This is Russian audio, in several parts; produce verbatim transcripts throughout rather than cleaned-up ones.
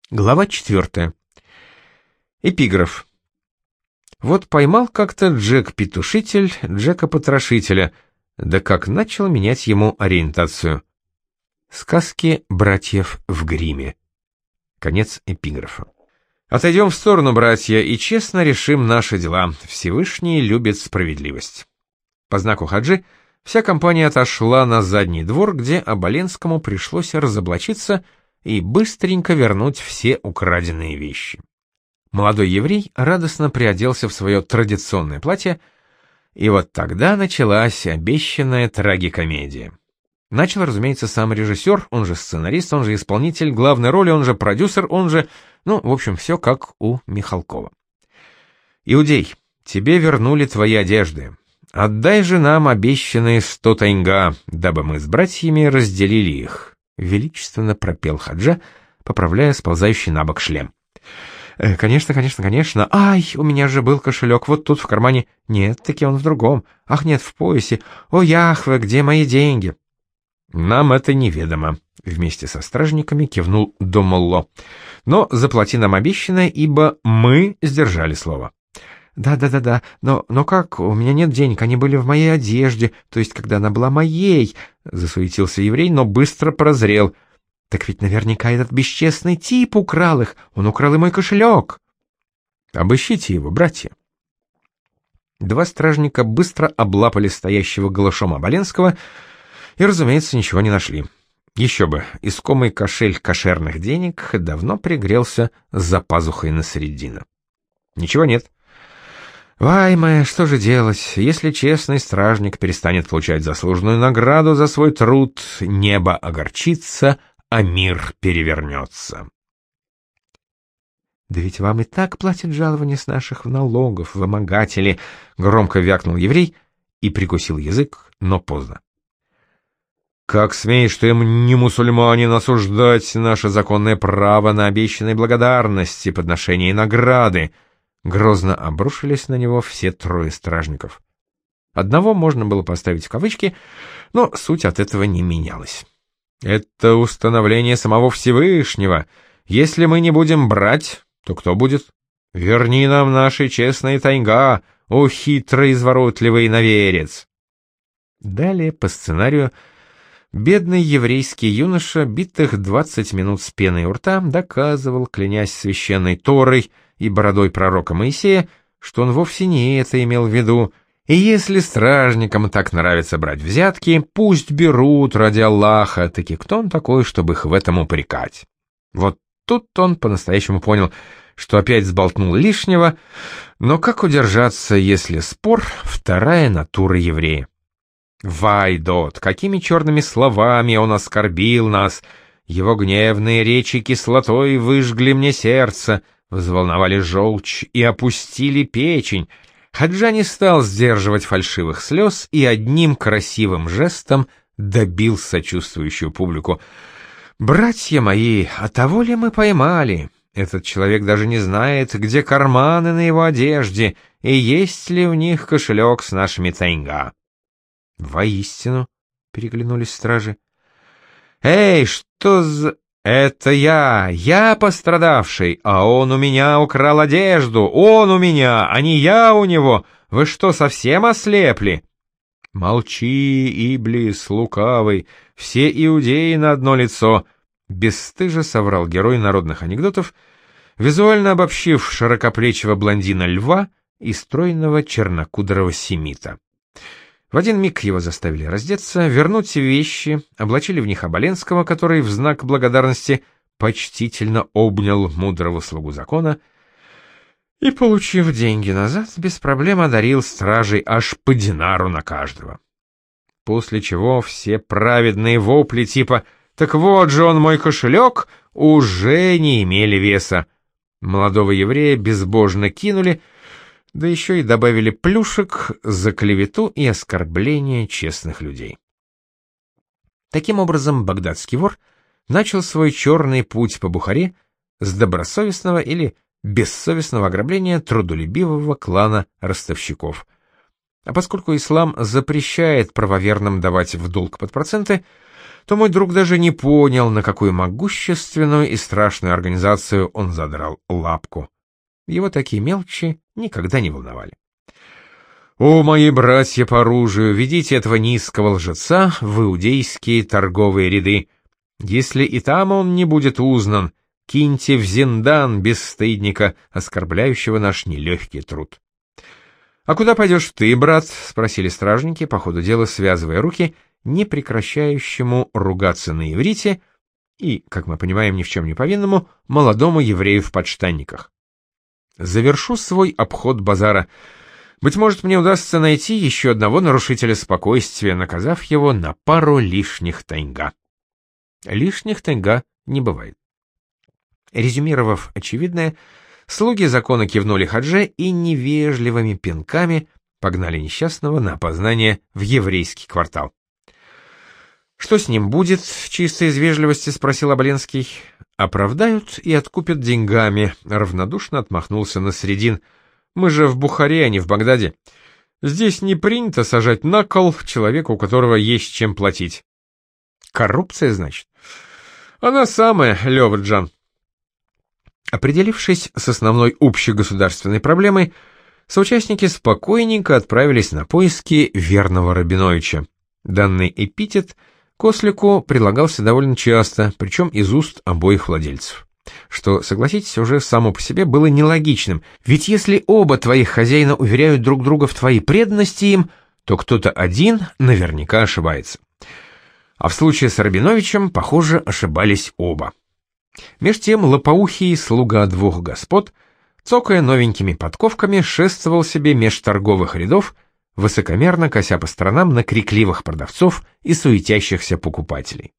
Глава четвертая. Эпиграф. Вот поймал как-то Джек-петушитель Джека-потрошителя, да как начал менять ему ориентацию. Сказки братьев в гриме. Конец эпиграфа. Отойдем в сторону, братья, и честно решим наши дела. Всевышний любит справедливость. По знаку хаджи вся компания отошла на задний двор, где Оболенскому пришлось разоблачиться и быстренько вернуть все украденные вещи. Молодой еврей радостно приоделся в свое традиционное платье, и вот тогда началась обещанная трагикомедия. Начал, разумеется, сам режиссер, он же сценарист, он же исполнитель главной роли, он же продюсер, он же... Ну, в общем, все как у Михалкова. «Иудей, тебе вернули твои одежды. Отдай же нам обещанные сто тайнга, дабы мы с братьями разделили их», — величественно пропел Хаджа, поправляя сползающий на бок шлем. «Э, «Конечно, конечно, конечно. Ай, у меня же был кошелек вот тут в кармане. Нет, таки он в другом. Ах, нет, в поясе. О, Яхве, где мои деньги?» «Нам это неведомо», — вместе со стражниками кивнул Домолло. «Но заплати нам обещанное, ибо мы сдержали слово». «Да-да-да-да, но, но как? У меня нет денег, они были в моей одежде, то есть когда она была моей», — засуетился еврей, но быстро прозрел. «Так ведь наверняка этот бесчестный тип украл их, он украл и мой кошелек». «Обыщите его, братья». Два стражника быстро облапали стоящего голышом Оболенского и, разумеется, ничего не нашли. Еще бы, искомый кошель кошерных денег давно пригрелся за пазухой на средина. Ничего нет. Ваймая, что же делать, если честный стражник перестанет получать заслуженную награду за свой труд, небо огорчится, а мир перевернется. «Да ведь вам и так платят жалования с наших налогов, вымогатели», — громко вякнул еврей и прикусил язык, но поздно. «Как смеешь ты, не мусульманин, осуждать наше законное право на обещанной благодарности, подношения и награды?» Грозно обрушились на него все трое стражников. Одного можно было поставить в кавычки, но суть от этого не менялась. «Это установление самого Всевышнего. Если мы не будем брать, то кто будет? Верни нам наши честные тайга, о хитрый изворотливый иноверец!» Далее по сценарию бедный еврейский юноша битых двадцать минут с пеной у рта доказывал, клянясь священной Торой и бородой пророка Моисея, что он вовсе не это имел в виду, и если стражникам так нравится брать взятки, пусть берут ради Аллаха, таки кто он такой, чтобы их в этом упрекать? Вот тут он по-настоящему понял, что опять сболтнул лишнего, но как удержаться, если спор — вторая натура еврея? Вайдот, какими черными словами он оскорбил нас! Его гневные речи кислотой выжгли мне сердце, взволновали желчь и опустили печень. Хаджа не стал сдерживать фальшивых слез и одним красивым жестом добил сочувствующую публику. «Братья мои, а того ли мы поймали? Этот человек даже не знает, где карманы на его одежде и есть ли в них кошелек с нашими тайнга». «Воистину», — переглянулись стражи. «Эй, что за... Это я, я пострадавший, а он у меня украл одежду, он у меня, а не я у него. Вы что, совсем ослепли?» «Молчи, Иблис, лукавый, все иудеи на одно лицо», — бесстыже соврал герой народных анекдотов, визуально обобщив широкоплечего блондина льва и стройного чернокудрого семита. В один миг его заставили раздеться, вернуть вещи, облачили в них Оболенского, который в знак благодарности почтительно обнял мудрого слугу закона и, получив деньги назад, без проблем одарил стражей аж по динару на каждого. После чего все праведные вопли типа «Так вот же он мой кошелек!» уже не имели веса. Молодого еврея безбожно кинули, да еще и добавили плюшек за клевету и оскорбление честных людей. Таким образом, багдадский вор начал свой черный путь по Бухаре с добросовестного или бессовестного ограбления трудолюбивого клана ростовщиков. А поскольку ислам запрещает правоверным давать в долг под проценты, то мой друг даже не понял, на какую могущественную и страшную организацию он задрал лапку. Его такие мелочи никогда не волновали. «О, мои братья по оружию, ведите этого низкого лжеца в иудейские торговые ряды. Если и там он не будет узнан, киньте в зиндан бесстыдника, оскорбляющего наш нелегкий труд». «А куда пойдешь ты, брат?» — спросили стражники, по ходу дела связывая руки, не прекращающему ругаться на иврите и, как мы понимаем, ни в чем не повинному, молодому еврею в подштанниках. «Завершу свой обход базара. Быть может, мне удастся найти еще одного нарушителя спокойствия, наказав его на пару лишних тайга». Лишних тайга не бывает. Резюмировав очевидное, слуги закона кивнули Хадже и невежливыми пинками погнали несчастного на опознание в еврейский квартал. «Что с ним будет?» — чисто из вежливости спросил Оболенский. «Оправдают и откупят деньгами», — равнодушно отмахнулся Насредин. «Мы же в Бухаре, а не в Багдаде. Здесь не принято сажать на кол человека, у которого есть чем платить». «Коррупция, значит?» «Она самая, Лёва-Джан». Определившись с основной общегосударственной проблемой, соучастники спокойненько отправились на поиски верного Рабиновича. Данный эпитет к ослику прилагался довольно часто, причем из уст обоих владельцев. Что, согласитесь, уже само по себе было нелогичным, ведь если оба твоих хозяина уверяют друг друга в твоей преданности им, то кто-то один наверняка ошибается. А в случае с Рабиновичем, похоже, ошибались оба. Меж тем лопоухий слуга двух господ, цокая новенькими подковками, шествовал себе меж торговых рядов, высокомерно кося по сторонам на крикливых продавцов и суетящихся покупателей.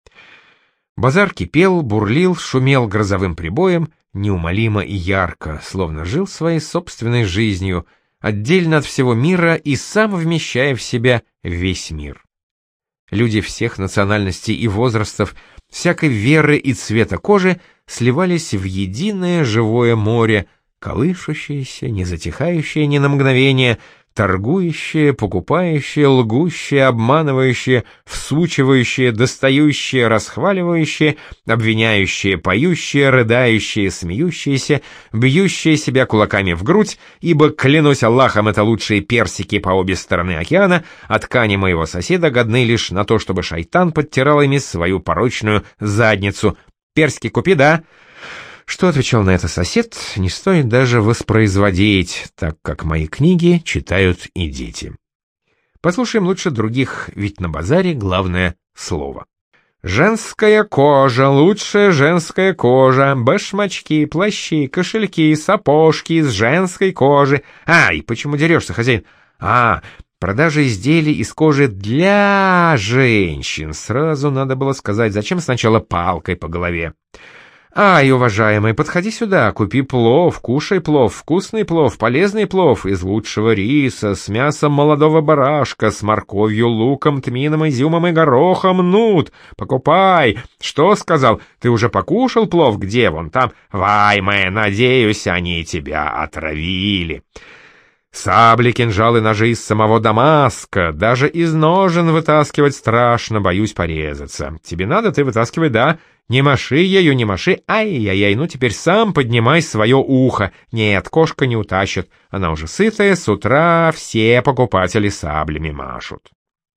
Базар кипел, бурлил, шумел грозовым прибоем, неумолимо и ярко, словно жил своей собственной жизнью, отдельно от всего мира и сам вмещая в себя весь мир. Люди всех национальностей и возрастов, всякой веры и цвета кожи сливались в единое живое море, колышущееся, не затихающее ни на мгновение, торгующее, покупающее, лгущее, обманывающее, всучивающее, достающее, расхваливающее, обвиняющее, поющее, рыдающее, смеющееся, бьющее себя кулаками в грудь, ибо, клянусь Аллахом, это лучшие персики по обе стороны океана, а ткани моего соседа годны лишь на то, чтобы шайтан подтирал ими свою порочную задницу. «Персики купи, да?» Что отвечал на это сосед, не стоит даже воспроизводить, так как мои книги читают и дети. Послушаем лучше других, ведь на базаре главное слово. «Женская кожа, лучшая женская кожа, башмачки, плащи, кошельки, сапожки из женской кожи». Ай, почему дерешься, хозяин? А, продажа изделий из кожи для женщин. Сразу надо было сказать, зачем сначала палкой по голове. «Ай, уважаемый, подходи сюда, купи плов, кушай плов, вкусный плов, полезный плов из лучшего риса, с мясом молодого барашка, с морковью, луком, тмином, изюмом и горохом, нут, покупай!» «Что сказал? Ты уже покушал плов? Где вон там? Вайме, надеюсь, они тебя отравили!» «Сабли, кинжалы, ножи из самого Дамаска, даже из ножен вытаскивать страшно, боюсь порезаться. Тебе надо, ты вытаскивай, да? Не маши ею, не маши, ай-яй-яй, ну теперь сам поднимай свое ухо. Нет, кошка не утащит, она уже сытая, с утра все покупатели саблями машут».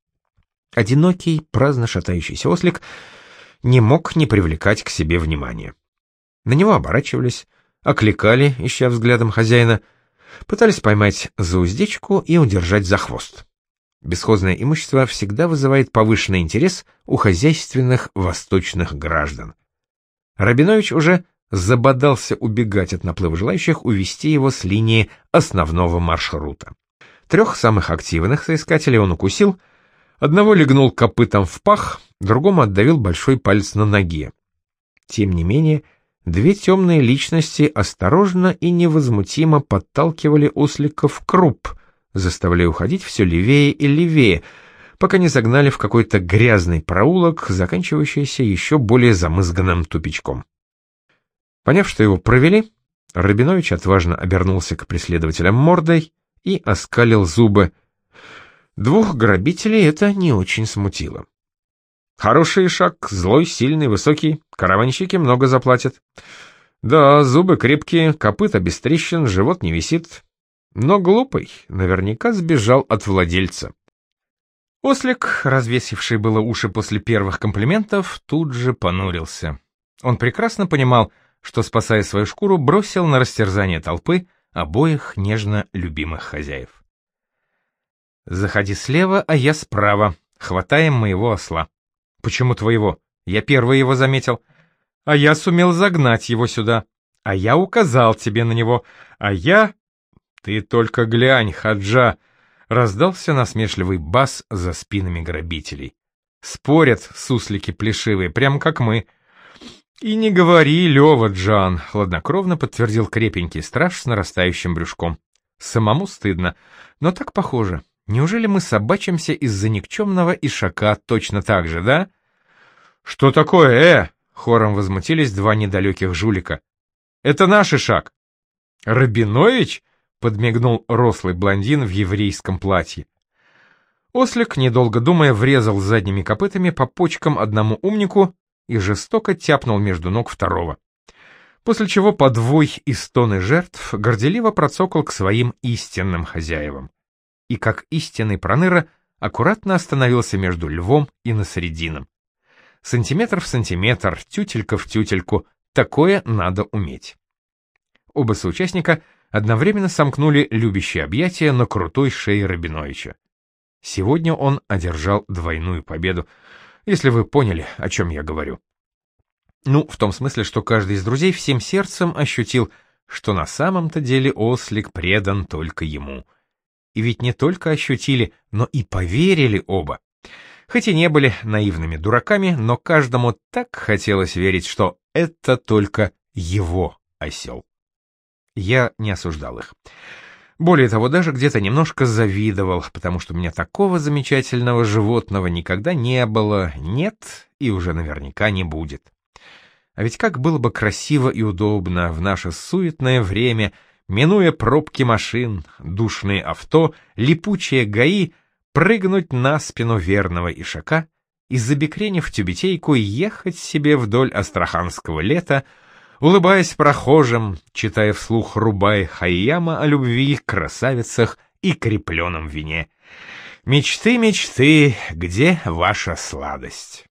Одинокий, праздно шатающийся ослик не мог не привлекать к себе внимания. На него оборачивались, окликали, ища взглядом хозяина, пытались поймать за уздечку и удержать за хвост. Бесхозное имущество всегда вызывает повышенный интерес у хозяйственных восточных граждан. Рабинович уже забодался убегать от наплыва желающих увести его с линии основного маршрута. Трех самых активных соискателей он укусил, одного легнул копытом в пах, другому отдавил большой палец на ноге. Тем не менее, две темные личности осторожно и невозмутимо подталкивали ослика в круп, заставляя уходить все левее и левее, пока не загнали в какой-то грязный проулок, заканчивающийся еще более замызганным тупичком. Поняв, что его провели, Рабинович отважно обернулся к преследователям мордой и оскалил зубы. Двух грабителей это не очень смутило. Хороший ишак, злой, сильный, высокий, караванщики много заплатят. Да, зубы крепкие, копыта без трещин, живот не висит. Но глупый, наверняка сбежал от владельца. Ослик, развесивший было уши после первых комплиментов, тут же понурился. Он прекрасно понимал, что, спасая свою шкуру, бросил на растерзание толпы обоих нежно любимых хозяев. «Заходи слева, а я справа. Хватаем моего осла». «Почему твоего? Я первый его заметил. А я сумел загнать его сюда. А я указал тебе на него. А я...» «Ты только глянь, Хаджа!» — раздался насмешливый бас за спинами грабителей. «Спорят суслики плешивые, прям как мы». «И не говори, Лёва, Джан», — хладнокровно подтвердил крепенький страж с нарастающим брюшком. «Самому стыдно, но так похоже. Неужели мы собачимся из-за никчемного ишака точно так же, да?» «Что такое, э?» — хором возмутились два недалеких жулика. «Это наш ишак». «Рабинович?» — подмигнул рослый блондин в еврейском платье. Ослик, недолго думая, врезал задними копытами по почкам одному умнику и жестоко тяпнул между ног второго. После чего подвой и стоны жертв горделиво процокал к своим истинным хозяевам. И как истинный проныра аккуратно остановился между львом и насредином. Сантиметр в сантиметр, тютелька в тютельку, такое надо уметь. Оба соучастника одновременно сомкнули любящие объятия на крутой шее Рабиновича. Сегодня он одержал двойную победу, если вы поняли, о чем я говорю. Ну, в том смысле, что каждый из друзей всем сердцем ощутил, что на самом-то деле ослик предан только ему. И ведь не только ощутили, но и поверили оба. Хоть и не были наивными дураками, но каждому так хотелось верить, что это только его осел. Я не осуждал их. Более того, даже где-то немножко завидовал, потому что у меня такого замечательного животного никогда не было, нет и уже наверняка не будет. А ведь как было бы красиво и удобно в наше суетное время, минуя пробки машин, душные авто, липучие ГАИ, прыгнуть на спину верного ишака и, забекренив тюбетейку, ехать себе вдоль астраханского лета, улыбаясь прохожим, читая вслух Рубай Хайяма о любви, красавицах и крепленном вине. Мечты, мечты, где ваша сладость?